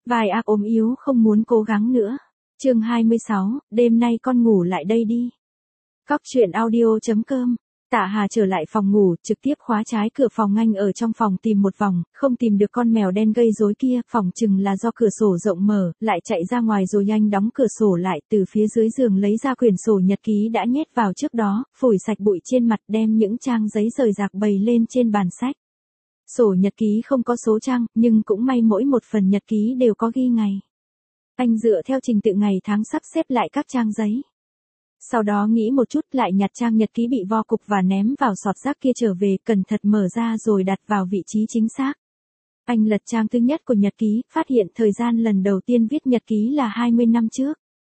Vai ác ốm yếu không muốn cố gắng nữa. Chương 26, đêm nay con ngủ lại đây đi. Cóc truyện audio.com. Tạ Hà trở lại phòng ngủ, trực tiếp khóa trái cửa phòng, anh ở trong phòng tìm một vòng, không tìm được con mèo đen gây rối kia, phòng chừng là do cửa sổ rộng mở, lại chạy ra ngoài rồi nhanh đóng cửa sổ lại, từ phía dưới giường lấy ra quyển sổ nhật ký đã nhét vào trước đó, phủi sạch bụi trên mặt, đem những trang giấy rời rạc bày lên trên bàn sách. Sổ nhật ký không có số trang, nhưng cũng may mỗi một phần nhật ký đều có ghi ngày. Anh dựa theo trình tự ngày tháng sắp xếp lại các trang giấy. Sau đó nghĩ một chút, lại nhặt trang nhật ký bị vo cục và ném vào sọt rác kia trở về, cẩn thận mở ra rồi đặt vào vị trí chính xác. Anh lật trang thứ nhất của nhật ký, phát hiện thời gian lần đầu tiên viết nhật ký là 20 năm trước.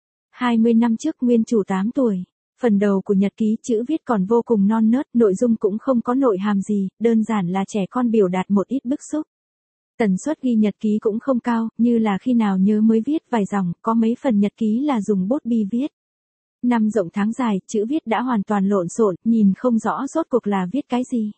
20 năm trước nguyên chủ 8 tuổi. Phần đầu của nhật ký chữ viết còn vô cùng non nớt, nội dung cũng không có nội hàm gì, đơn giản là trẻ con biểu đạt một ít bức xúc. Tần suất ghi nhật ký cũng không cao, như là khi nào nhớ mới viết vài dòng, có mấy phần nhật ký là dùng bút bi viết. Năm rộng tháng dài, chữ viết đã hoàn toàn lộn xộn, nhìn không rõ rốt cuộc là viết cái gì.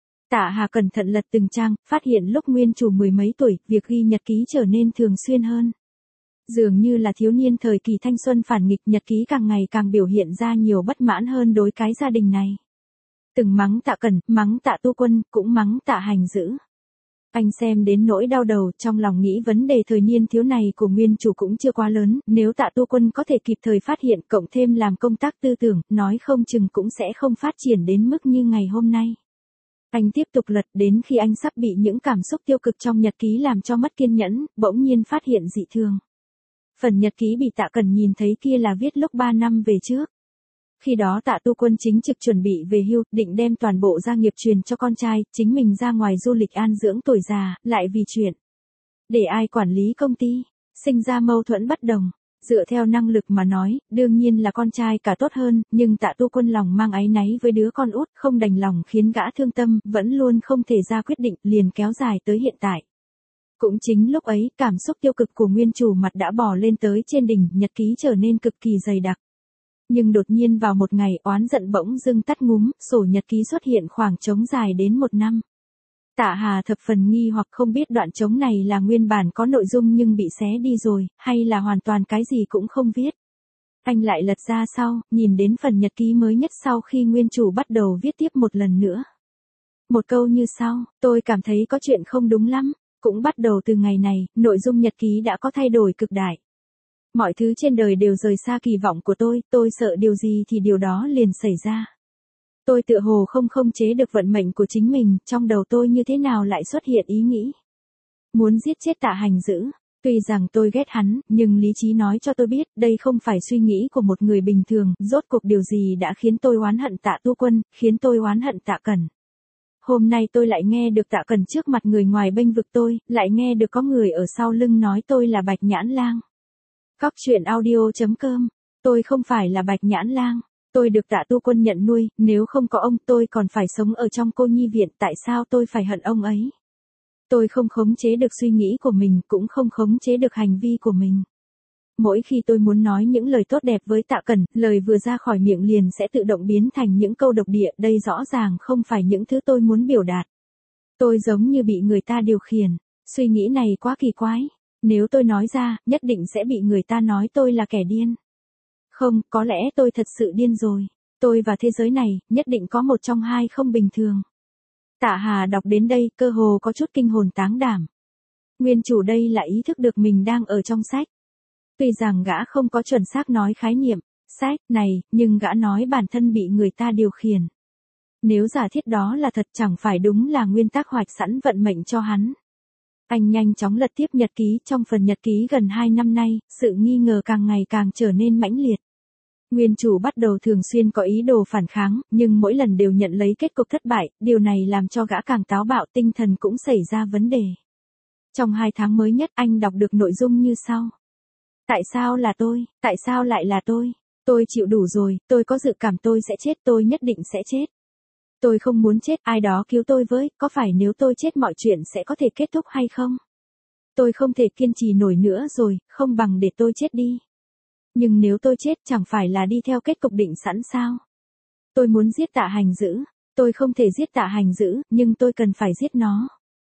Tạ Hà cẩn thận lật từng trang, phát hiện lúc nguyên chủ mười mấy tuổi, việc ghi nhật ký trở nên thường xuyên hơn. Dường như là thiếu niên thời kỳ thanh xuân phản nghịch, nhật ký càng ngày càng biểu hiện ra nhiều bất mãn hơn đối cái gia đình này. Từng mắng Tạ Cẩn, mắng Tạ Tu Quân, cũng mắng Tạ Hành Dữ. Anh xem đến nỗi đau đầu, trong lòng nghĩ vấn đề thời niên thiếu này của nguyên chủ cũng chưa quá lớn, nếu Tạ Tu Quân có thể kịp thời phát hiện, cộng thêm làm công tác tư tưởng, nói không chừng cũng sẽ không phát triển đến mức như ngày hôm nay. Anh tiếp tục lật đến khi anh sắp bị những cảm xúc tiêu cực trong nhật ký làm cho mất kiên nhẫn, bỗng nhiên phát hiện dị thường. Phần nhật ký bị Tạ Cẩn nhìn thấy kia là viết lúc 3 năm về trước. Khi đó Tạ Tu Quân chính trực chuẩn bị về hưu, định đem toàn bộ gia nghiệp truyền cho con trai, chính mình ra ngoài du lịch an dưỡng tuổi già, lại vì chuyện để ai quản lý công ty, sinh ra mâu thuẫn bất đồng. Dựa theo năng lực mà nói, đương nhiên là con trai cả tốt hơn, nhưng Tạ Tu Quân lòng mang áy náy với đứa con út, không đành lòng khiến gã thương tâm, vẫn luôn không thể ra quyết định, liền kéo dài tới hiện tại. Cũng chính lúc ấy, cảm xúc tiêu cực của nguyên chủ mặt đã bò lên tới trên đỉnh, nhật ký trở nên cực kỳ dày đặc. Nhưng đột nhiên vào một ngày, oán giận bỗng dưng tắt ngúm, sổ nhật ký xuất hiện khoảng trống dài đến 1 năm. Tạ Hà thập phần nghi hoặc không biết đoạn trống này là nguyên bản có nội dung nhưng bị xé đi rồi, hay là hoàn toàn cái gì cũng không viết. Anh lại lật ra sau, nhìn đến phần nhật ký mới nhất sau khi nguyên chủ bắt đầu viết tiếp một lần nữa. Một câu như sau, tôi cảm thấy có chuyện không đúng lắm, cũng bắt đầu từ ngày này, nội dung nhật ký đã có thay đổi cực đại. Mọi thứ trên đời đều rời xa kỳ vọng của tôi sợ điều gì thì điều đó liền xảy ra. Tôi tựa hồ không chế được vận mệnh của chính mình, trong đầu tôi như thế nào lại xuất hiện ý nghĩ muốn giết chết Tạ Hành Dữ. Tuy rằng tôi ghét hắn, nhưng lý trí nói cho tôi biết, đây không phải suy nghĩ của một người bình thường, rốt cuộc điều gì đã khiến tôi oán hận Tạ Tu Quân, khiến tôi oán hận Tạ Cẩn. Hôm nay tôi lại nghe được Tạ Cẩn trước mặt người ngoài bênh vực tôi, lại nghe được có người ở sau lưng nói tôi là Bạch Nhãn Lang. Cóc truyện audio.com. Tôi không phải là Bạch Nhãn Lang. Tôi được Tạ Tu Quân nhận nuôi, nếu không có ông tôi còn phải sống ở trong cô nhi viện, tại sao tôi phải hận ông ấy? Tôi không khống chế được suy nghĩ của mình, cũng không khống chế được hành vi của mình. Mỗi khi tôi muốn nói những lời tốt đẹp với Tạ Cẩn, lời vừa ra khỏi miệng liền sẽ tự động biến thành những câu độc địa, đây rõ ràng không phải những thứ tôi muốn biểu đạt. Tôi giống như bị người ta điều khiển. Suy nghĩ này quá kỳ quái. Nếu tôi nói ra, nhất định sẽ bị người ta nói tôi là kẻ điên. Không, có lẽ tôi thật sự điên rồi. Tôi và thế giới này, nhất định có một trong hai không bình thường. Tạ Hà đọc đến đây, cơ hồ có chút kinh hồn táng đảm. Nguyên chủ đây là ý thức được mình đang ở trong sách. Tuy rằng gã không có chuẩn xác nói khái niệm sách này, nhưng gã nói bản thân bị người ta điều khiển. Nếu giả thiết đó là thật, chẳng phải đúng là nguyên tắc hoạch sẵn vận mệnh cho hắn. Anh nhanh chóng lật tiếp nhật ký, trong phần nhật ký gần 2 năm nay, sự nghi ngờ càng ngày càng trở nên mãnh liệt. Nguyên chủ bắt đầu thường xuyên có ý đồ phản kháng, nhưng mỗi lần đều nhận lấy kết cục thất bại, điều này làm cho gã càng táo bạo, tinh thần cũng xảy ra vấn đề. Trong 2 tháng mới nhất, anh đọc được nội dung như sau. Tại sao là tôi? Tại sao lại là tôi? Tôi chịu đủ rồi, tôi có dự cảm tôi sẽ chết, tôi nhất định sẽ chết. Tôi không muốn chết, ai đó cứu tôi với, có phải nếu tôi chết mọi chuyện sẽ có thể kết thúc hay không? Tôi không thể kiên trì nổi nữa rồi, không bằng để tôi chết đi. Nhưng nếu tôi chết chẳng phải là đi theo kết cục định sẵn sao? Tôi muốn giết Tạ Hành Dữ, tôi không thể giết Tạ Hành Dữ, nhưng tôi cần phải giết nó.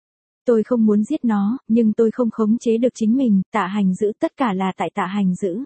Tôi không muốn giết nó, nhưng tôi không khống chế được chính mình, Tạ Hành Dữ, tất cả là tại Tạ Hành Dữ.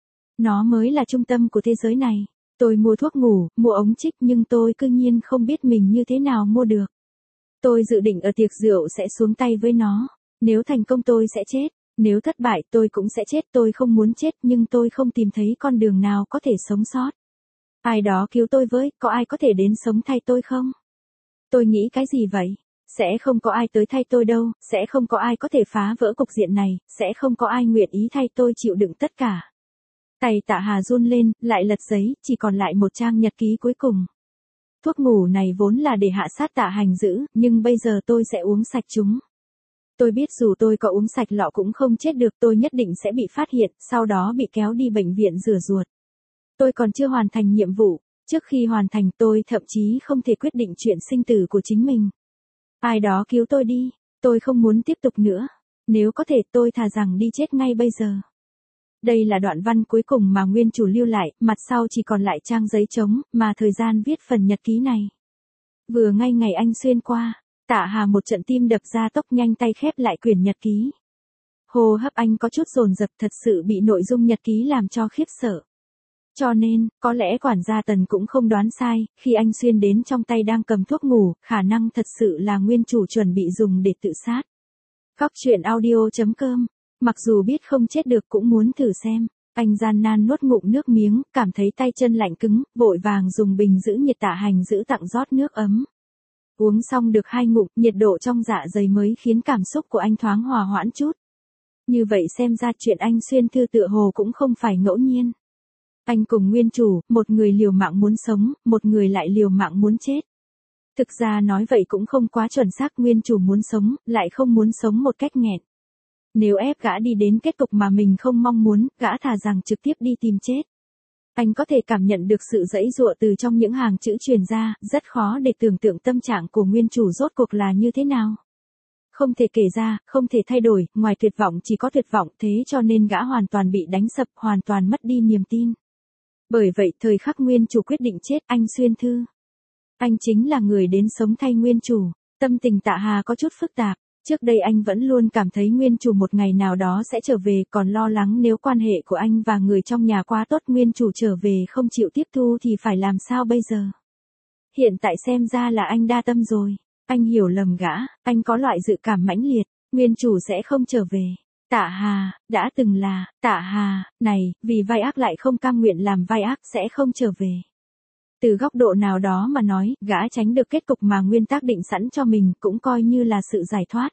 Nó mới là trung tâm của thế giới này. Tôi mua thuốc ngủ, mua ống trích nhưng tôi cư nhiên không biết mình như thế nào mua được. Tôi dự định ở tiệc rượu sẽ xuống tay với nó. Nếu thành công tôi sẽ chết. Nếu thất bại tôi cũng sẽ chết. Tôi không muốn chết nhưng tôi không tìm thấy con đường nào có thể sống sót. Ai đó cứu tôi với, có ai có thể đến sống thay tôi không? Tôi nghĩ cái gì vậy? Sẽ không có ai tới thay tôi đâu, sẽ không có ai có thể phá vỡ cục diện này, sẽ không có ai nguyện ý thay tôi chịu đựng tất cả. Tay Tạ Hà run lên, lại lật giấy, chỉ còn lại một trang nhật ký cuối cùng. Thuốc ngủ này vốn là để hạ sát Tạ Hành Dữ, nhưng bây giờ tôi sẽ uống sạch chúng. Tôi biết dù tôi có uống sạch lọ cũng không chết được, tôi nhất định sẽ bị phát hiện, sau đó bị kéo đi bệnh viện rửa ruột. Tôi còn chưa hoàn thành nhiệm vụ, trước khi hoàn thành tôi thậm chí không thể quyết định chuyện sinh tử của chính mình. Ai đó cứu tôi đi, tôi không muốn tiếp tục nữa. Nếu có thể tôi thà rằng đi chết ngay bây giờ. Đây là đoạn văn cuối cùng mà nguyên chủ lưu lại, mặt sau chỉ còn lại trang giấy trống, mà thời gian viết phần nhật ký này. Vừa ngay ngày anh xuyên qua, Tạ Hà một trận tim đập ra tốc, nhanh tay khép lại quyển nhật ký. Hô hấp anh có chút dồn dập, thật sự bị nội dung nhật ký làm cho khiếp sợ. Cho nên, có lẽ quản gia Tần cũng không đoán sai, khi anh xuyên đến trong tay đang cầm thuốc ngủ, khả năng thật sự là nguyên chủ chuẩn bị dùng để tự sát. Góc truyện audio.com, mặc dù biết không chết được cũng muốn thử xem. Anh gian nan nuốt ngụm nước miếng, cảm thấy tay chân lạnh cứng, vội vàng dùng bình giữ nhiệt Tạ Hành Dữ tặng rót nước ấm. Uống xong được 2 ngụm, nhiệt độ trong dạ dày mới khiến cảm xúc của anh thoáng hòa hoãn chút. Như vậy xem ra chuyện anh xuyên thư tựa hồ cũng không phải ngẫu nhiên. Anh cùng nguyên chủ, một người liều mạng muốn sống, một người lại liều mạng muốn chết. Thực ra nói vậy cũng không quá chuẩn xác, nguyên chủ muốn sống, lại không muốn sống một cách nghẹn. Nếu ép gã đi đến kết cục mà mình không mong muốn, gã thà rằng trực tiếp đi tìm chết. Anh có thể cảm nhận được sự giãy giụa từ trong những hàng chữ truyền ra, rất khó để tưởng tượng tâm trạng của nguyên chủ rốt cuộc là như thế nào. Không thể kể ra, không thể thay đổi, ngoài tuyệt vọng chỉ có tuyệt vọng, thế cho nên gã hoàn toàn bị đánh sập, hoàn toàn mất đi niềm tin. Bởi vậy thời khắc nguyên chủ quyết định chết, anh xuyên thư. Anh chính là người đến sống thay nguyên chủ. Tâm tình Tạ Hà có chút phức tạp. Trước đây anh vẫn luôn cảm thấy nguyên chủ một ngày nào đó sẽ trở về, còn lo lắng nếu quan hệ của anh và người trong nhà quá tốt, nguyên chủ trở về không chịu tiếp thu thì phải làm sao bây giờ. Hiện tại xem ra là anh đa tâm rồi. Anh hiểu lầm gã, anh có loại dự cảm mãnh liệt, nguyên chủ sẽ không trở về. Tạ Hà, đã từng là, Tạ Hà, này, vì vai ác lại không cam nguyện làm vai ác sẽ không trở về. Từ góc độ nào đó mà nói, gã tránh được kết cục mà nguyên tác định sẵn cho mình, cũng coi như là sự giải thoát.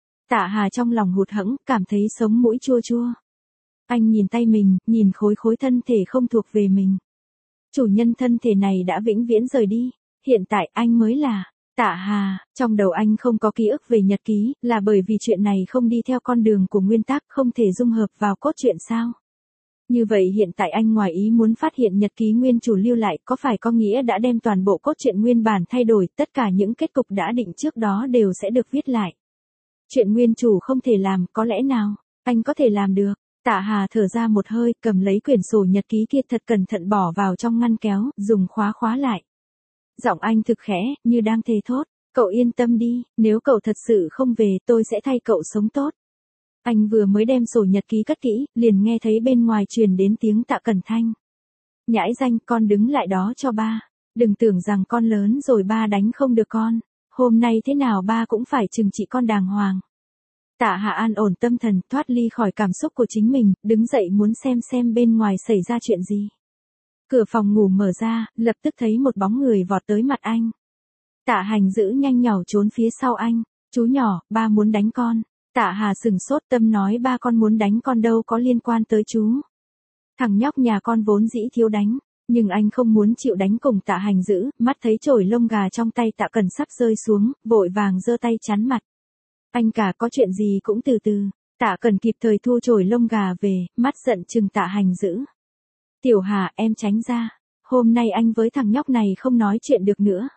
Tạ Hà trong lòng hụt hẫng, cảm thấy sống mũi chua chua. Anh nhìn tay mình, nhìn khối thân thể không thuộc về mình. Chủ nhân thân thể này đã vĩnh viễn rời đi, hiện tại anh mới là Tạ Hà. Trong đầu anh không có ký ức về nhật ký, là bởi vì chuyện này không đi theo con đường của nguyên tác, không thể dung hợp vào cốt truyện sao? Như vậy hiện tại anh ngoài ý muốn phát hiện nhật ký nguyên chủ lưu lại, có phải có nghĩa đã đem toàn bộ cốt truyện nguyên bản thay đổi, tất cả những kết cục đã định trước đó đều sẽ được viết lại. Chuyện nguyên chủ không thể làm, có lẽ nào anh có thể làm được? Tạ Hà thở ra một hơi, cầm lấy quyển sổ nhật ký kia thật cẩn thận bỏ vào trong ngăn kéo, dùng khóa lại. Giọng anh thực khẽ, như đang thề thốt, cậu yên tâm đi, nếu cậu thật sự không về, tôi sẽ thay cậu sống tốt. Anh vừa mới đem sổ nhật ký cất kỹ, liền nghe thấy bên ngoài truyền đến tiếng Tạ Cẩn Thanh. Nhãi danh, con đứng lại đó cho ba. Đừng tưởng rằng con lớn rồi ba đánh không được con. Hôm nay thế nào ba cũng phải trừng trị con đàng hoàng. Tạ Hà an ổn tâm thần, thoát ly khỏi cảm xúc của chính mình, đứng dậy muốn xem bên ngoài xảy ra chuyện gì. Cửa phòng ngủ mở ra, lập tức thấy một bóng người vọt tới mặt anh. Tạ Hành Dữ nhanh nhảu trốn phía sau anh. Chú nhỏ, ba muốn đánh con. Tạ Hà sừng sốt, tâm nói ba con muốn đánh con đâu có liên quan tới chú. Thằng nhóc nhà con vốn dĩ thiếu đánh, nhưng anh không muốn chịu đánh cùng Tạ Hành Dữ, mắt thấy chổi lông gà trong tay Tạ Cẩn sắp rơi xuống, vội vàng giơ tay chắn mặt. Anh cả có chuyện gì cũng từ từ. Tạ Cẩn kịp thời thu chổi lông gà về, mắt giận chừng Tạ Hành Dữ. Tiểu Hà, em tránh ra. Hôm nay anh với thằng nhóc này không nói chuyện được nữa.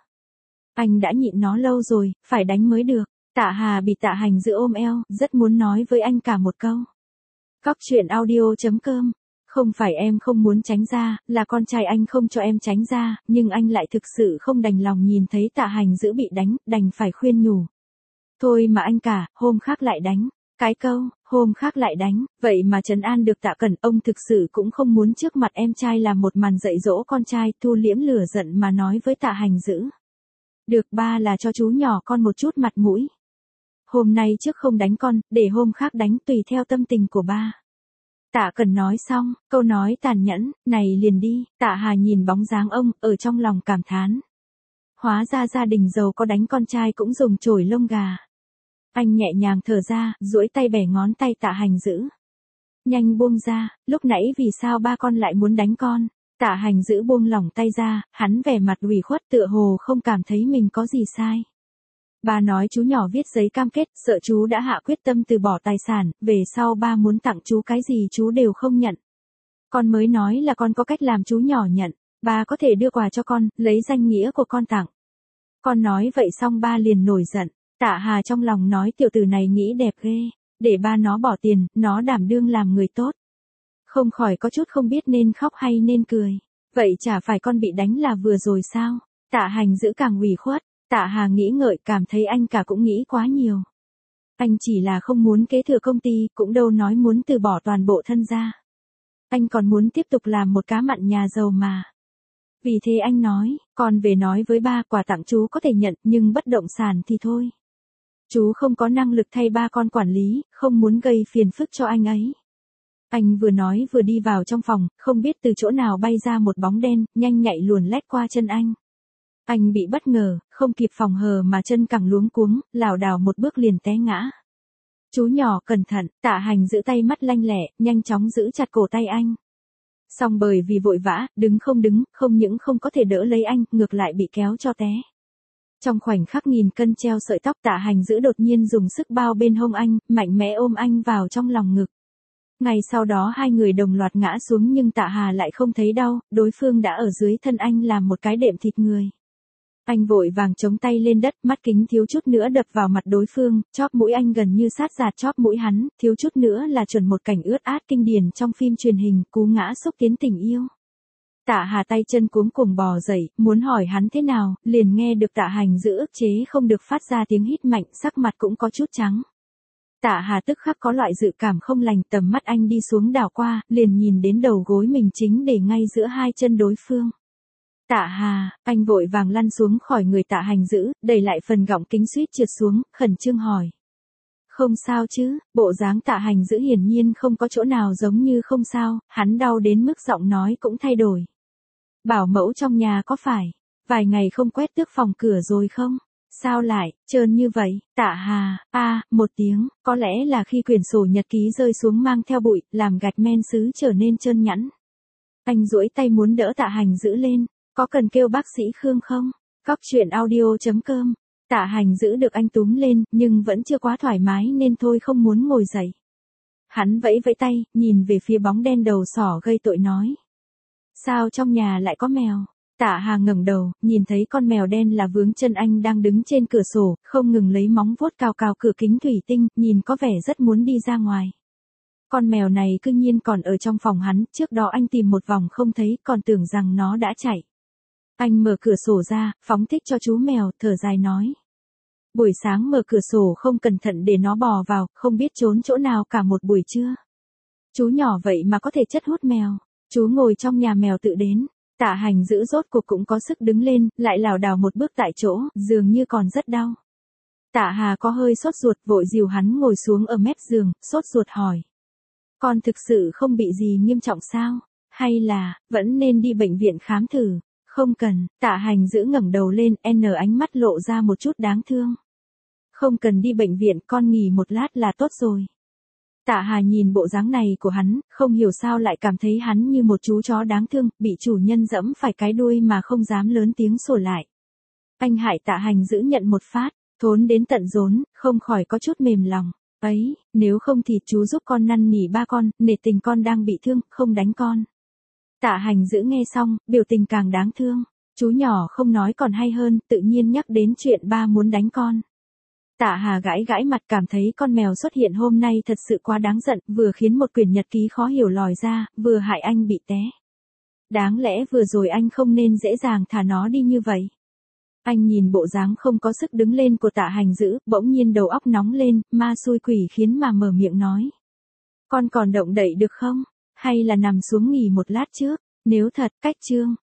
Anh đã nhịn nó lâu rồi, phải đánh mới được. Tạ Hà bị Tạ Hành Dữ ôm eo, rất muốn nói với anh cả một câu. Góc truyện audio.com. Không phải em không muốn tránh ra, là con trai anh không cho em tránh ra, nhưng anh lại thực sự không đành lòng nhìn thấy Tạ Hành Dữ bị đánh, đành phải khuyên nhủ. Thôi mà anh cả, hôm khác lại đánh. Cái câu, hôm khác lại đánh, vậy mà trấn an được Tạ Cẩn, ông thực sự cũng không muốn trước mặt em trai làm một màn dạy dỗ con trai, thu liễm lửa giận mà nói với Tạ Hành Dữ. Được ba là cho chú nhỏ con một chút mặt mũi. Hôm nay trước không đánh con, để hôm khác đánh tùy theo tâm tình của ba. Tạ Cẩn nói xong, câu nói tàn nhẫn, này liền đi, Tạ Hà nhìn bóng dáng ông, ở trong lòng cảm thán. Hóa ra gia đình giàu có đánh con trai cũng dùng chổi lông gà. Anh nhẹ nhàng thở ra, duỗi tay bẻ ngón tay Tạ Hành Dữ. Nhanh buông ra, lúc nãy vì sao ba con lại muốn đánh con? Tạ Hành Dữ buông lỏng tay ra, hắn vẻ mặt ủy khuất tựa hồ không cảm thấy mình có gì sai. Ba nói chú nhỏ viết giấy cam kết, sợ chú đã hạ quyết tâm từ bỏ tài sản, về sau ba muốn tặng chú cái gì chú đều không nhận. Con mới nói là con có cách làm chú nhỏ nhận, ba có thể đưa quà cho con, lấy danh nghĩa của con tặng. Con nói vậy xong ba liền nổi giận. Tạ Hà trong lòng nói tiểu tử này nghĩ đẹp ghê, để ba nó bỏ tiền, nó đảm đương làm người tốt. Không khỏi có chút không biết nên khóc hay nên cười. Vậy chả phải con bị đánh là vừa rồi sao? Tạ Hành Dữ càng ủy khuất, Tạ Hà nghĩ ngợi cảm thấy anh cả cũng nghĩ quá nhiều. Anh chỉ là không muốn kế thừa công ty, cũng đâu nói muốn từ bỏ toàn bộ thân gia. Anh còn muốn tiếp tục làm một cá mặn nhà giàu mà. Vì thế anh nói, con về nói với ba quà tặng chú có thể nhận nhưng bất động sản thì thôi. Chú không có năng lực thay ba con quản lý, không muốn gây phiền phức cho anh ấy. Anh vừa nói vừa đi vào trong phòng, không biết từ chỗ nào bay ra một bóng đen, nhanh nhạy luồn lách qua chân anh. Anh bị bất ngờ, không kịp phòng hờ mà chân càng luống cuống, lảo đảo một bước liền té ngã. Chú nhỏ cẩn thận, Tạ Hành giữ tay mắt lanh lẹ, nhanh chóng giữ chặt cổ tay anh. Xong bởi vì vội vã, đứng, không những không có thể đỡ lấy anh, ngược lại bị kéo cho té. Trong khoảnh khắc nghìn cân treo sợi tóc Tạ Hành Dữ đột nhiên dùng sức bao bên hông anh, mạnh mẽ ôm anh vào trong lòng ngực. Ngày sau đó hai người đồng loạt ngã xuống nhưng Tạ Hà lại không thấy đau, đối phương đã ở dưới thân anh làm một cái đệm thịt người. Anh vội vàng chống tay lên đất, mắt kính thiếu chút nữa đập vào mặt đối phương, chóp mũi anh gần như sát giạt chóp mũi hắn, thiếu chút nữa là chuẩn một cảnh ướt át kinh điển trong phim truyền hình, cú ngã xúc tiến tình yêu. Tạ Hà tay chân cuống cuồng bò dậy, muốn hỏi hắn thế nào, liền nghe được Tạ Hành Dữ ức chế không được phát ra tiếng hít mạnh, sắc mặt cũng có chút trắng. Tạ Hà tức khắc có loại dự cảm không lành, tầm mắt anh đi xuống đảo qua, liền nhìn đến đầu gối mình chính để ngay giữa hai chân đối phương. Tạ Hà, anh vội vàng lăn xuống khỏi người Tạ Hành Dữ, đẩy lại phần gọng kính suýt trượt xuống, khẩn trương hỏi. Không sao chứ, bộ dáng Tạ Hành Dữ hiển nhiên không có chỗ nào giống như không sao, hắn đau đến mức giọng nói cũng thay đổi. Bảo mẫu trong nhà có phải, vài ngày không quét tước phòng cửa rồi không? Sao lại, trơn như vậy? Tạ Hà, một tiếng, có lẽ là khi quyển sổ nhật ký rơi xuống mang theo bụi, làm gạch men sứ trở nên trơn nhẵn. Anh duỗi tay muốn đỡ Tạ Hành Dữ lên, có cần kêu bác sĩ Khương không? Cóc truyện audio.com. Tạ Hành Dữ được anh túm lên, nhưng vẫn chưa quá thoải mái nên thôi không muốn ngồi dậy. Hắn vẫy vẫy tay, nhìn về phía bóng đen đầu sỏ gây tội nói. Sao trong nhà lại có mèo? Tạ Hà ngẩng đầu, nhìn thấy con mèo đen là vướng chân anh đang đứng trên cửa sổ, không ngừng lấy móng vuốt cào cào cửa kính thủy tinh, nhìn có vẻ rất muốn đi ra ngoài. Con mèo này cư nhiên còn ở trong phòng hắn, trước đó anh tìm một vòng không thấy, còn tưởng rằng nó đã chạy. Anh mở cửa sổ ra, phóng thích cho chú mèo, thở dài nói. Buổi sáng mở cửa sổ không cẩn thận để nó bò vào, không biết trốn chỗ nào cả một buổi trưa. Chú nhỏ vậy mà có thể chất hút mèo. Chú ngồi trong nhà mèo tự đến. Tạ Hành Dữ rốt cuộc cũng có sức đứng lên, lại lảo đảo một bước tại chỗ, dường như còn rất đau. Tạ Hà có hơi sốt ruột, vội dìu hắn ngồi xuống ở mép giường, sốt ruột hỏi. Con thực sự không bị gì nghiêm trọng sao? Hay là, vẫn nên đi bệnh viện khám thử? Không cần, Tạ Hành Dữ ngẩng đầu lên, ánh mắt lộ ra một chút đáng thương. Không cần đi bệnh viện, con nghỉ một lát là tốt rồi. Tạ Hà nhìn bộ dáng này của hắn, không hiểu sao lại cảm thấy hắn như một chú chó đáng thương, bị chủ nhân giẫm phải cái đuôi mà không dám lớn tiếng sủa lại. Anh hại Tạ Hành Dữ nhận một phát, thốn đến tận rốn, không khỏi có chút mềm lòng. Ấy, nếu không thì chú giúp con năn nỉ ba con, nể tình con đang bị thương, không đánh con. Tạ Hành Dữ nghe xong, biểu tình càng đáng thương. Chú nhỏ không nói còn hay hơn, tự nhiên nhắc đến chuyện ba muốn đánh con. Tạ Hà gãi gãi mặt cảm thấy con mèo xuất hiện hôm nay thật sự quá đáng giận, vừa khiến một quyển nhật ký khó hiểu lòi ra, vừa hại anh bị té. Đáng lẽ vừa rồi anh không nên dễ dàng thả nó đi như vậy. Anh nhìn bộ dáng không có sức đứng lên của Tạ Hành Dữ, bỗng nhiên đầu óc nóng lên, ma xui quỷ khiến mà mở miệng nói. Con còn động đậy được không? Hay là nằm xuống nghỉ một lát trước? Nếu thật, cách Trương